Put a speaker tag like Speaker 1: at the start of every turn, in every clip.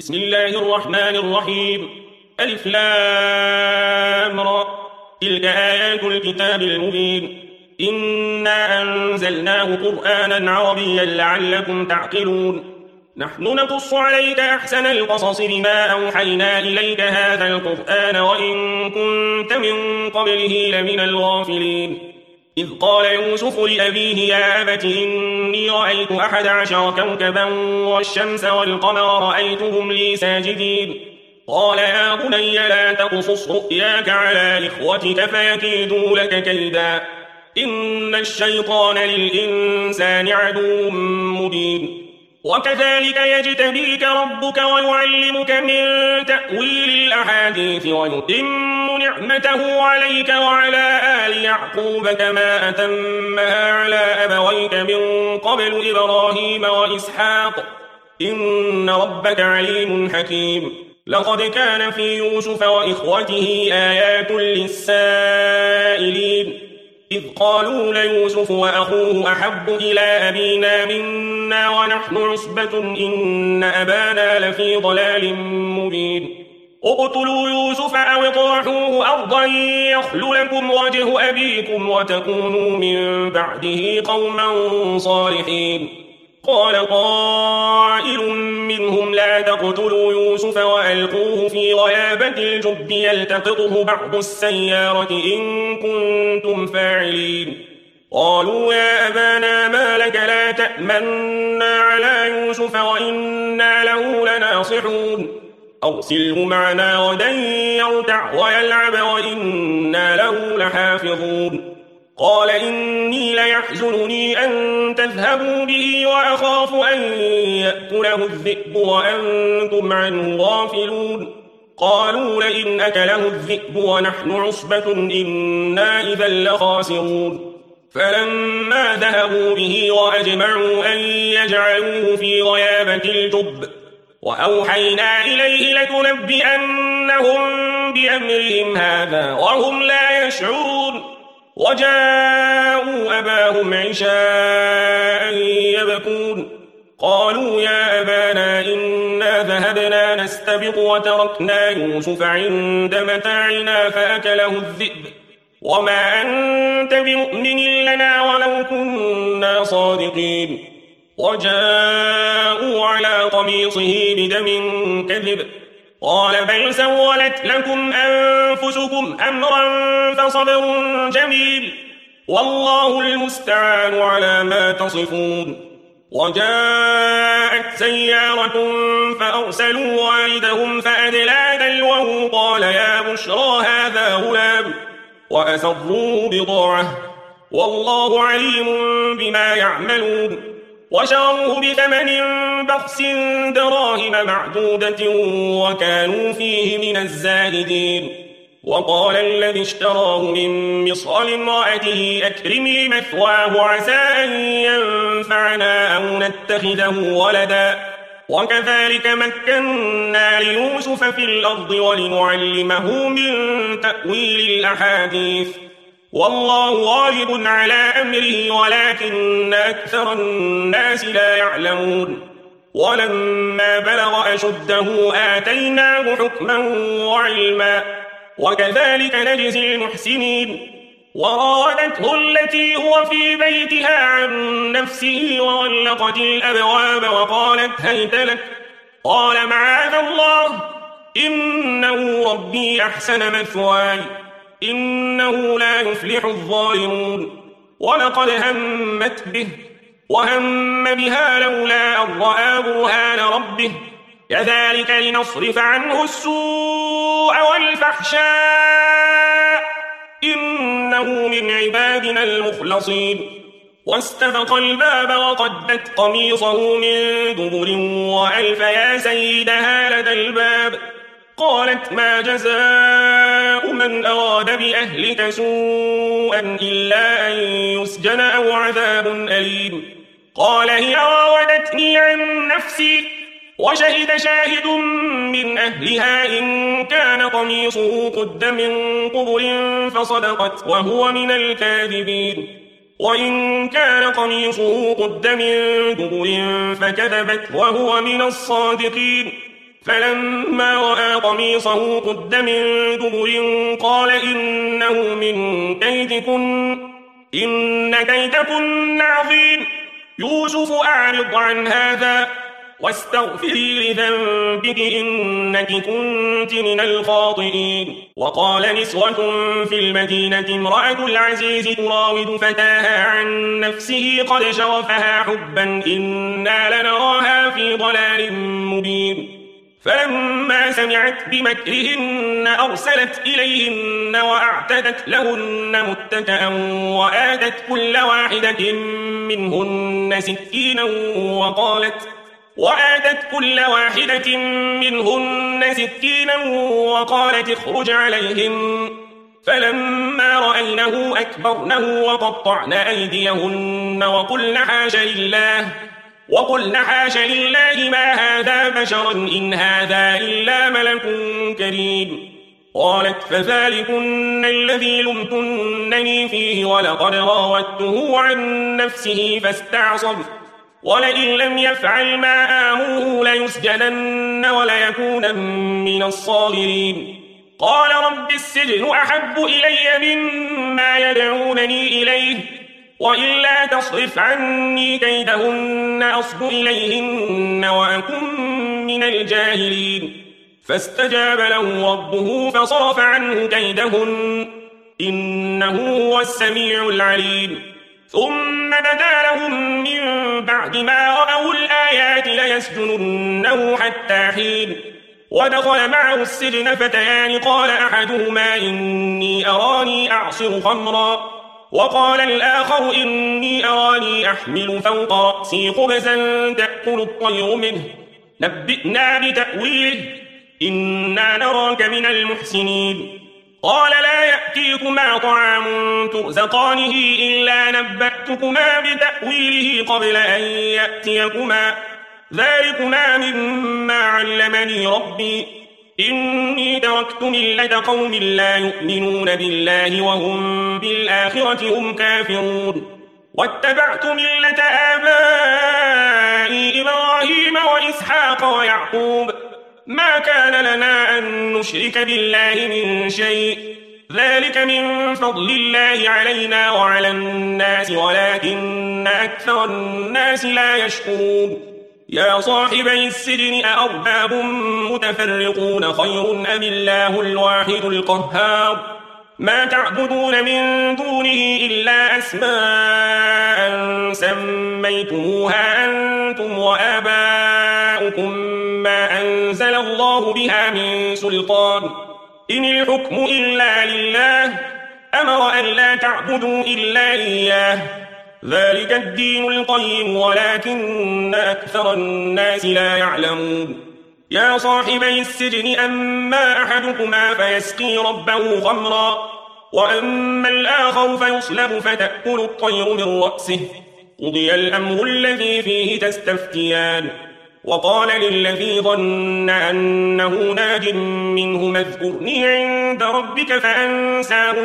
Speaker 1: بسم الله الرحمن الرحيم. ألف لام را. تلك آيات الكتاب المبين. إنا أنزلناه قرآنا عربيا لعلكم تعقلون. نحن نقص عليك أحسن القصص بما أوحينا إليك هذا القرآن وإن كنت من قبله لمن الغافلين. إذ قال يوسف لأبيه يا أبت إني رأيت 11 كوكبا والشمس والقمر رأيتهم لي ساجدين. قال يا بني لا تقصص رؤياك على إخوتك فيكيدوا لك كيدا إن الشيطان للإنسان عدو مبين. وكذلك يجتبيك ربك ويعلمك من تأويل الأحاديث ويتم نعمته عليك وعلى آل يعقوب كما أتمها على أبويك من قبل إبراهيم وإسحاق إن ربك عليم حكيم. لقد كان في يوسف وإخوته آيات للسائلين إذ قالوا ليوسف وأخوه أحب إلى أبينا منا ونحن عصبة إن أبانا لفي ضلال مبين. اقتلوا يوسف أو اطرحوه أرضا يخل لكم وجه أبيكم وتكونوا من بعده قوما صالحين. قال قائل منهم لا تقتلوا يوسف وألقوه في غيابة الجب يلتقطه بعض السيارة إن كنتم فاعلين. قالوا يا أبانا ما لك لا تأمنا على يوسف وإنا له لناصحون. أرسله معنا غدا يرتع ويلعب وإنا له لحافظون. قال إني ليحزنني أن تذهبوا به وأخاف أن يأكله الذئب وأنتم عنه غافلون. قالوا لئن أكله الذئب ونحن عصبة إنا إذا لخاسرون. فلما ذهبوا به وأجمعوا أن يجعلوه في غيابة الجب وأوحينا إليه لتنبئنهم بأمرهم هذا وهم لا يشعرون. وجاءوا أباهم عشاء يبكون. قالوا يا أبانا إنا ذهبنا نستبق وتركنا يوسف عند متاعنا فأكله الذئب وما أنت بمؤمن لنا ولو كنا صادقين. وجاءوا على قميصه بدم كذب قال بل سولت لكم أنفسكم أمرا فصبر جميل والله المستعان على ما تصفون. وجاءت سيارة فأرسلوا والدهم فأدلى دلوه قال يا بشرى هذا غلام وأسروه بضاعة والله عليم بما يعملون. وشروه بثمن بخس دراهم معدودة وكانوا فيه من الزاهدين. وقال الذي اشتراه من مصر لامرأته أكرمي مثواه عسى أن ينفعنا أو نتخذه ولدا وكذلك مكنا ليوسف في الأرض ولنعلمه من تأويل الأحاديث والله غالب على أمره ولكن أكثر الناس لا يعلمون. ولما بلغ أشده آتيناه حكما وعلما وكذلك نجزي المحسنين. وراودته التي هو في بيتها عن نفسه وغلقت الأبواب وقالت هيت لك قال معاذ الله إنه ربي أحسن مثواي إنه لا يفلح الظالمون. ولقد همت به وهم بها لولا أن رأى برهان ربه كذلك لنصرف عنه السوء والفحشاء إنه من عبادنا المخلصين. واستبق الباب وقدت قميصه من دبر وألف يا سيدها لدى الباب قالت ما جزاء من أراد بأهلك سوءا إلا أن يسجن أو عذاب أليم. قال هي راودتني عن نفسي وشهد شاهد من أهلها إن كان قميصه قد من قبل فصدقت وهو من الكاذبين وإن كان قميصه قد من دبر فكذبت وهو من الصادقين. فلما رأى قميصه قد من دبر قال إنه من كيدكن إن كيدكن عظيم يوسف أعرض عن هذا واستغفري لذنبك إنك كنت من الخاطئين. وقال نسوة في المدينة امرأة العزيز تراود فتاها عن نفسه قد شغفها حبا إنا لنراها في ضلال مبين. فلما سمعت بمكرهن أرسلت إليهن وأعتدت لهن متكئا وآتت كل واحدة منهن سكينا وقالت اخرج عليهم. فلما رأينه أكبرنه وقطعن أيديهن وقلن حاش لله ما هذا بشرا إن هذا إلا ملك كريم. قالت فذلكن الذي لمتنني فيه ولقد راودته عن نفسه فاستعصم ولئن لم يفعل ما آمره ليسجنن وليكون من الصاغرين. قال رب السجن أحب إلي مما يدعونني إليه وإلا تصرف عني كيدهن أصب إليهن وأكن من الجاهلين. فاستجاب له ربه فصرف عنه كيدهن إنه هو السميع العليم. ثم بدا لهم من بعد ما رأوا الآيات ليسجننه حتى حين. ودخل معه السجن فتيان قال أحدهما إني أراني أعصر خمرا وقال الآخر إني أراني أحمل فوق رأسي خبزا تأكل الطير منه نبئنا بتأويله إنا نراك من المحسنين. قال لا يأتيكما طعام ترزقانه إلا نبأتكما بتأويله قبل أن يأتيكما ذلكما مما علمني ربي إني تركت ملة قوم لا يؤمنون بالله وهم بالآخرة هم كافرون واتبعت ملة آبائي إبراهيم وإسحاق ويعقوب ما كان لنا أن نشرك بالله من شيء ذلك من فضل الله علينا وعلى الناس ولكن أكثر الناس لا يشكرون. يا صاحبي السجن أأرباب متفرقون خير أم الله الواحد القهار ما تعبدون من دونه إلا أسماء سميتموها أنتم وآباؤكم ما أنزل الله بها من سلطان إن الحكم إلا لله أمر أن لا تعبدوا إلا إياه ذلك الدين القيم ولكن أكثر الناس لا يعلمون. يا صاحبي السجن أما أحدكما فيسقي ربه خمرا وأما الآخر فيصلب فتأكل الطير من رأسه قضي الأمر الذي فيه تستفتيان. وقال للذي ظن أنه ناج منه اذكرني عند ربك فأنساه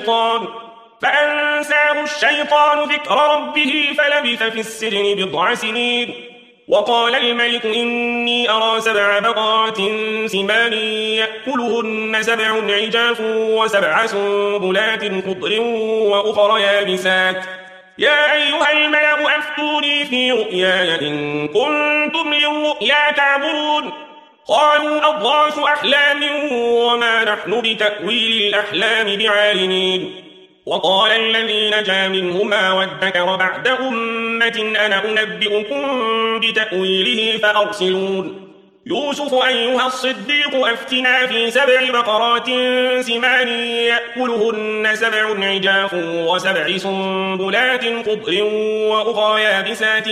Speaker 1: الشيطان ذكر ربه فلبث في السجن بضع سنين. وقال الملك إني أرى 7 بقرات سمان يأكلهن 7 عجاف و7 سنبلات خضر وأخر يابسات يا أيها الملأ أفتوني في رؤياي إن كنتم للرؤيا تعبرون. قالوا أضغاث أحلام وما نحن بتأويل الأحلام بعالمين. وقال الذي نجا منهما وادكر بعد أمة أنا أنبئكم بتأويله فأرسلون. يوسف أيها الصديق أفتنا في 7 بقرات سمان يأكلهن 7 عجاف و7 سنبلات خضر وأخر يابسات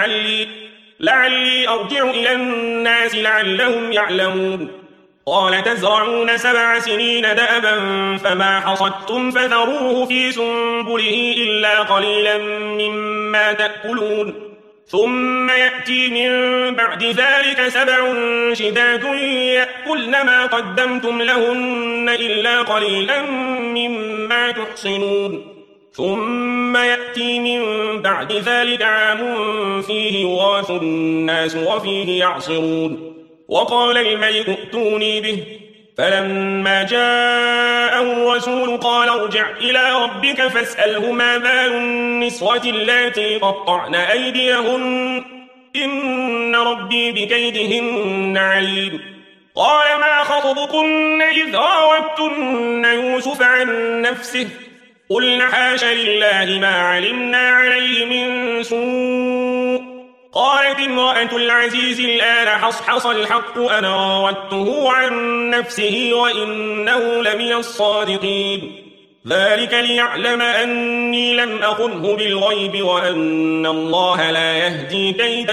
Speaker 1: لعلي أرجع إلى الناس لعلهم يعلمون. قال تزرعون 7 سنين دأبا فما حصدتم فذروه في سنبله إلا قليلا مما تأكلون ثم يأتي من بعد ذلك 7 شداد يأكلن ما قدمتم لهن إلا قليلا مما تحصنون ثم يأتي من بعد ذلك عام فيه يغاث الناس وفيه يعصرون وقال الملك ائتوني به. فلما جاءه الرسول قال ارجع إلى ربك فاسأله ما بال النسوة اللاتي قطعن أيديهن إن ربي بكيدهن عليم. قال ما خطبكن إذ راوتن يوسف عن نفسه قلن حاش لله ما علمنا عليه من سوء. قالت امرأة العزيز الآن حصحص الحق أنا راودته عن نفسه وإنه لمن الصادقين. ذلك ليعلم أني لم أخنه بالغيب وأن الله لا يهدي كيد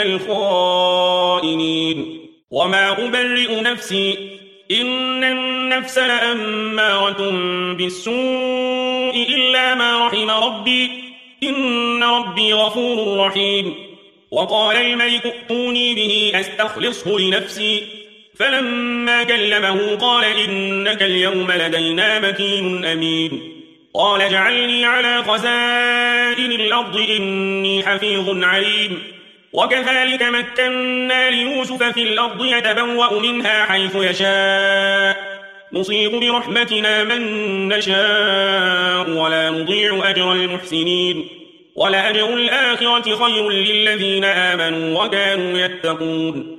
Speaker 1: الخائنين. وما أبرئ نفسي إن النفس لأمارة بالسوء إلا ما رحم ربي إن ربي غفور رحيم. وقال الملك ائتوني به أستخلصه لنفسي. فلما كلمه قال إنك اليوم لدينا مكين أمين. قال اجعلني على خزائن الأرض إني حفيظ عليم. وكذلك مكنا ليوسف في الأرض يتبوأ منها حيث يشاء نصيب برحمتنا من نشاء ولا نضيع أجر المحسنين. ولأجر الآخرة خير للذين آمنوا وكانوا يتقون.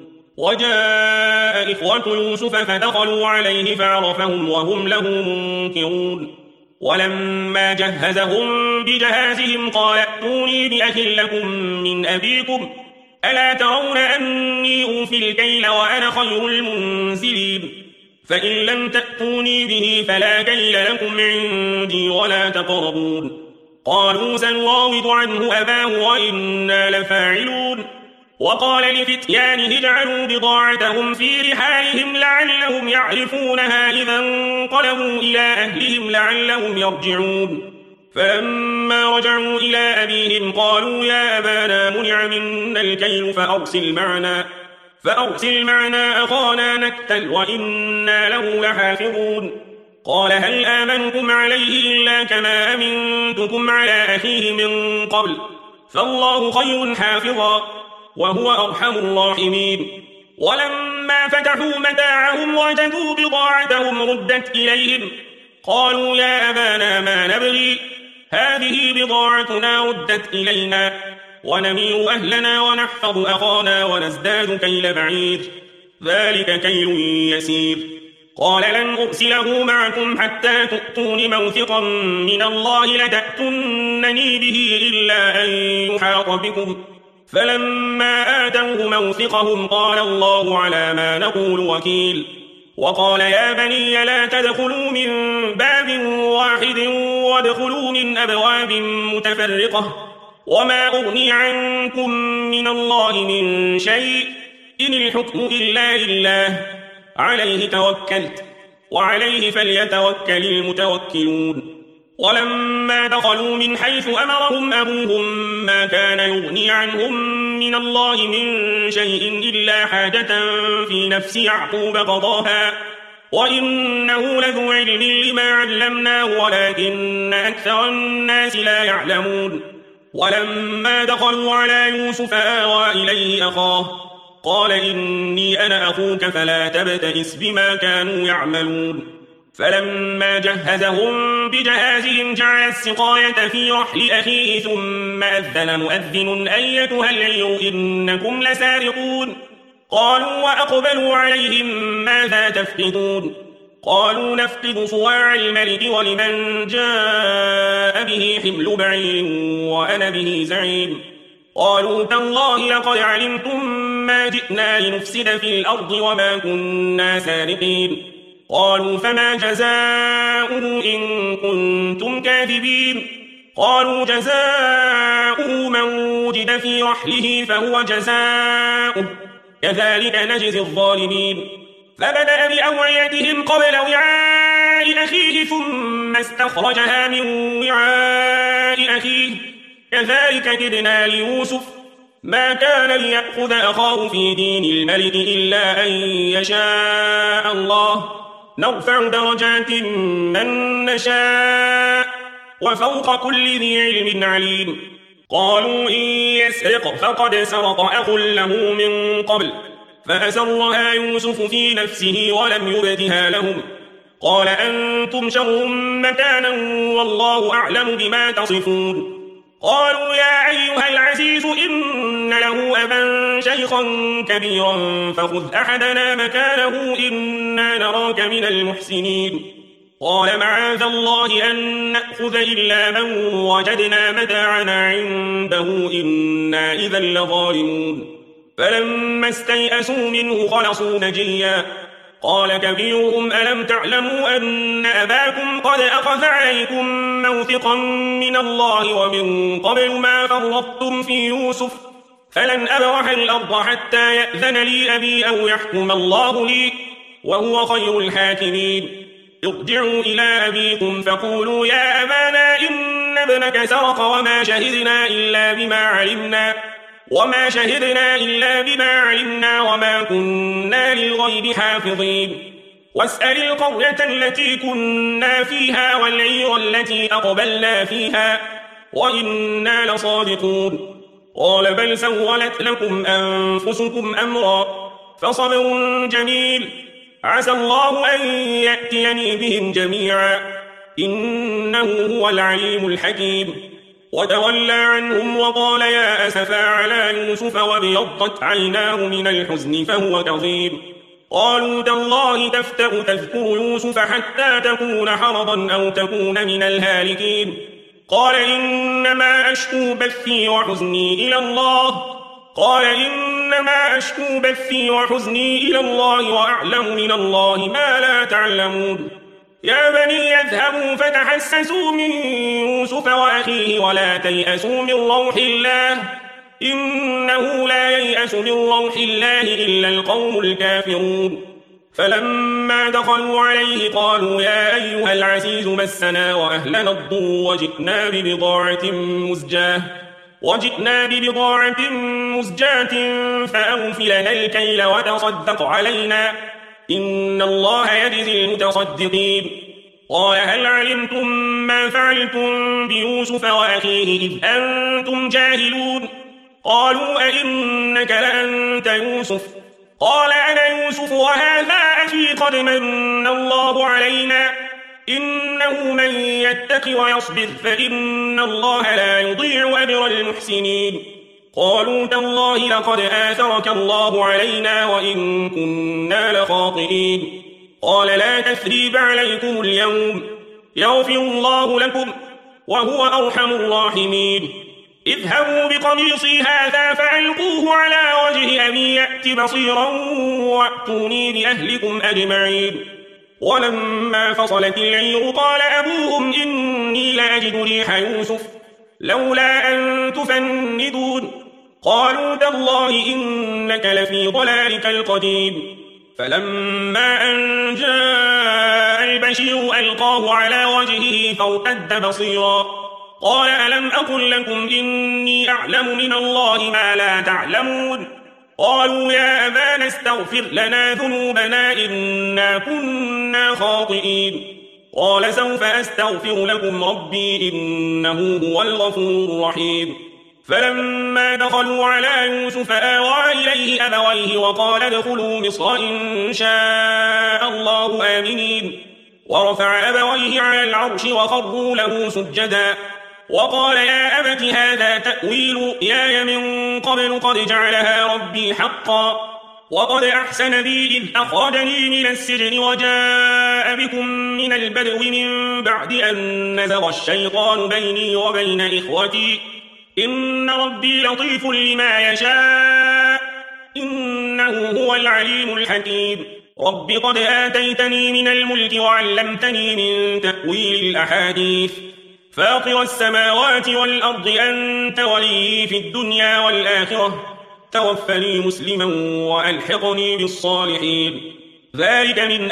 Speaker 1: وجاء إخوة يوسف فدخلوا عليه فعرفهم وهم له منكرون. ولما جهزهم بجهازهم قال ائتوني بأخ لكم من أبيكم ألا ترون أني أوفي الكيل وأنا خير المنزلين. فإن لم تأتوني به فلا كيل لكم عندي ولا تقربون. قالوا سنراود عنه أباه وإنا لفاعلون. وقال لفتيانه اجعلوا بضاعتهم في رحالهم لعلهم يعرفونها إذا انقلبوا إلى أهلهم لعلهم يرجعون. فلما رجعوا إلى أبيهم قالوا يا أبانا منع منا الكيل فأرسل معنا أخانا نكتل وإنا له لحافظون. قال هل آمنكم عليه إلا كما أمنتكم على أخيه من قبل فالله خير حافظا وهو أرحم الراحمين. ولما فتحوا متاعهم وجدوا بضاعتهم ردت إليهم قالوا يا أبانا ما نبغي هذه بضاعتنا ردت إلينا ونمير أهلنا ونحفظ أخانا ونزداد كيل بعير ذلك كيل يسير. قال لن أرسله معكم حتى تؤتون موثقا من الله لتأتونني به إلا أن يحاط بكم. فلما آتوه موثقهم قال الله على ما نقول وكيل. وقال يا بني لا تدخلوا من باب واحد وادخلوا من أبواب متفرقة وما أغني عنكم من الله من شيء إن الحكم إلا لله عليه توكلت وعليه فليتوكل المتوكلون. ولما دخلوا من حيث أمرهم أبوهم ما كان يغني عنهم من الله من شيء إلا حاجة في نفس يعقوب قضاها وإنه لذو علم لما علمناه ولكن أكثر الناس لا يعلمون. ولما دخلوا على يوسف آوى إليه أخاه قال إني أنا أخوك فلا تبتئس بما كانوا يعملون. فلما جهزهم بجهازهم جعل السقاية في رحل أخيه ثم أذن مؤذن أيتها العير إنكم لسارقون. قالوا وأقبلوا عليهم ماذا تفقدون قالوا نفقد صواع الملك ولمن جاء به حمل بعير وأنا به زعيم. قالوا تالله لقد علمتم ما جئنا لنفسد في الأرض وما كنا سارقين. قالوا فما جزاؤه إن كنتم كاذبين. قالوا جزاؤه من وجد في رحله فهو جزاؤه كذلك نجزي الظالمين. فبدأ بأوعيتهم قبل وعاء أخيه ثم استخرجها من وعاء أخيه كذلك كدنا ليوسف ما كان ليأخذ أخاه في دين الملك إلا أن يشاء الله نرفع درجات من نشاء وفوق كل ذي علم عليم. قالوا إن يسرق فقد سرق أخ له من قبل فأسرها يوسف في نفسه ولم يبدها لهم، قال أنتم شر مكانا والله أعلم بما تصفون. قالوا يا أيها العزيز إن له أبا شيخا كبيرا فخذ أحدنا مكانه إنا نراك من المحسنين. قال معاذ الله أن نأخذ إلا من وجدنا متاعنا عنده إنا إذا لظالمون. فلما استيئسوا منه خلصوا نجيا. قال كبيرهم ألم تعلموا أن أباكم قد أخذ عليكم موثقا من الله ومن قبل ما فرطتم في يوسف فلن أبرح الأرض حتى يأذن لي أبي أو يحكم الله لي وهو خير الحاكمين. ارجعوا إلى أبيكم فقولوا يا أبانا إن ابنك سرق وما شهدنا إلا بما علمنا وما كنا للغيب حافظين. واسأل القرية التي كنا فيها والعير التي أقبلنا فيها وإنا لصادقون. قال بل سولت لكم أنفسكم أمرا فصبر جميل عسى الله أن يأتيني بهم جميعا إنه هو العليم الحكيم. وتولى عنهم وقال يا أسفا على يوسف وابيضت عيناه من الحزن فهو كظيم. قالوا تالله تفتأ تذكر يوسف حتى تكون حرضا أو تكون من الهالكين. قال إنما أشكو بثي وحزني إلى الله وأعلم من الله ما لا تعلمون. يا بني يذهبوا فتحسسوا من يوسف وأخيه ولا تيأسوا من روح الله إنه لا ييأس من روح الله إلا القوم الكافرون. فلما دخلوا عليه قالوا يا أيها العزيز مسنا وأهلنا الضر وجئنا ببضاعة مزجاة فأوف لنا الكيل وتصدق علينا إن الله يجزي المتصدقين. قال هل علمتم ما فعلتم بيوسف وأخيه إذ أنتم جاهلون؟ قالوا أئنك لأنت يوسف؟ قال أنا يوسف وهذا أخي قد من الله علينا إنه من يتق ويصبر فإن الله لا يضيع أجر المحسنين. قالوا تالله لقد آثرك الله علينا وإن كنا لخاطئين. قال لا تثريب عليكم اليوم يغفر الله لكم وهو أرحم الراحمين. اذهبوا بقميصي هذا فألقوه على وجه أبي يأت بصيرا وأتوني بأهلكم أجمعين. ولما فصلت العير قال أبوهم إني لأجد ريح يوسف لولا أن تفندون. قالوا تالله إنك لفي ضلالك القديم. فلما أن جاء البشير ألقاه على وجهه فارتد بصيرا. قال ألم أقل لكم إني أعلم من الله ما لا تعلمون؟ قالوا يا أبانا استغفر لنا ذنوبنا إنا كنا خاطئين. قال سوف أستغفر لكم ربي إنه هو الغفور الرحيم. فلما دخلوا على يوسف آوى إليه أبويه وقال ادخلوا مصر إن شاء الله آمنين. ورفع أبويه على العرش وخروا له سجدا وقال يا أبت هذا تأويل رؤياي من قبل قد جعلها ربي حقا وقد أحسن بي إذ أخرجني من السجن وجاء بكم من البدو من بعد أن نزغ الشيطان بيني وبين إخوتي إن ربي لطيف لما يشاء إنه هو العليم الحكيم. رب قد آتيتني من الملك وعلمتني من تأويل الأحاديث فاطر السماوات والأرض أنت ولي في الدنيا والآخرة توفني مسلما وألحقني بالصالحين. ذلك من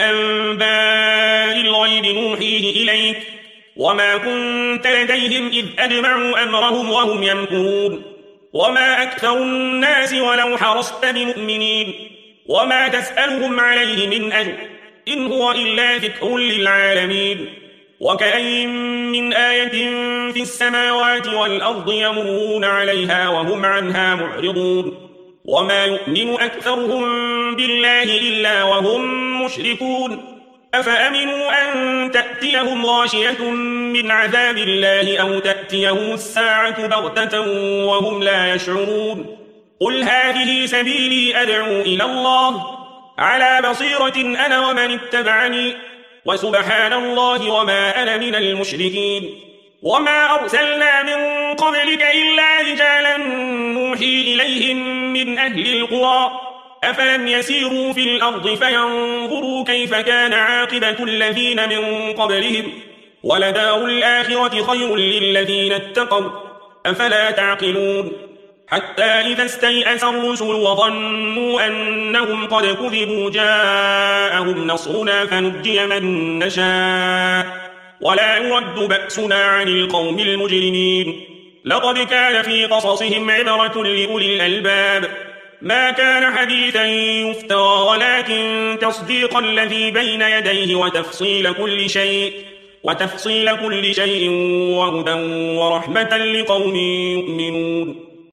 Speaker 1: أنباء الغيب نوحيه إليك وما كنت لديهم إذ أجمعوا أمرهم وهم يمكرون. وما أكثر الناس ولو حرصت بمؤمنين وما تسألهم عليه من أجر إن هو إلا ذكر للعالمين. وكأين من آية في السماوات والأرض يمرون عليها وهم عنها معرضون. وما يؤمن أكثرهم بالله إلا وهم مشركون أفأمنوا أن تأتيهم غاشية من عذاب الله أو تأتيهم الساعة بغتة وهم لا يشعرون قل هذه سبيلي أدعو إلى الله على بصيرة أنا ومن اتبعني وسبحان الله وما أنا من المشركين وما أرسلنا من قبلك إلا رجالا نوحي إليهم من أهل القرى أفلم يسيروا في الأرض فينظروا كيف كان عاقبة الذين من قبلهم ولدار الآخرة خير للذين اتقوا أفلا تعقلون حتى إذا استيأس الرسل وظنوا أنهم قد كذبوا جاءهم نصرنا فنجي من نشاء ولا يرد بأسنا عن القوم المجرمين لقد كان في قصصهم عبرة لأولي الألباب ما كان حديثا يفترى ولكن تصديق الذي بين يديه وتفصيل كل شيء وهدى ورحمة لقوم يؤمنون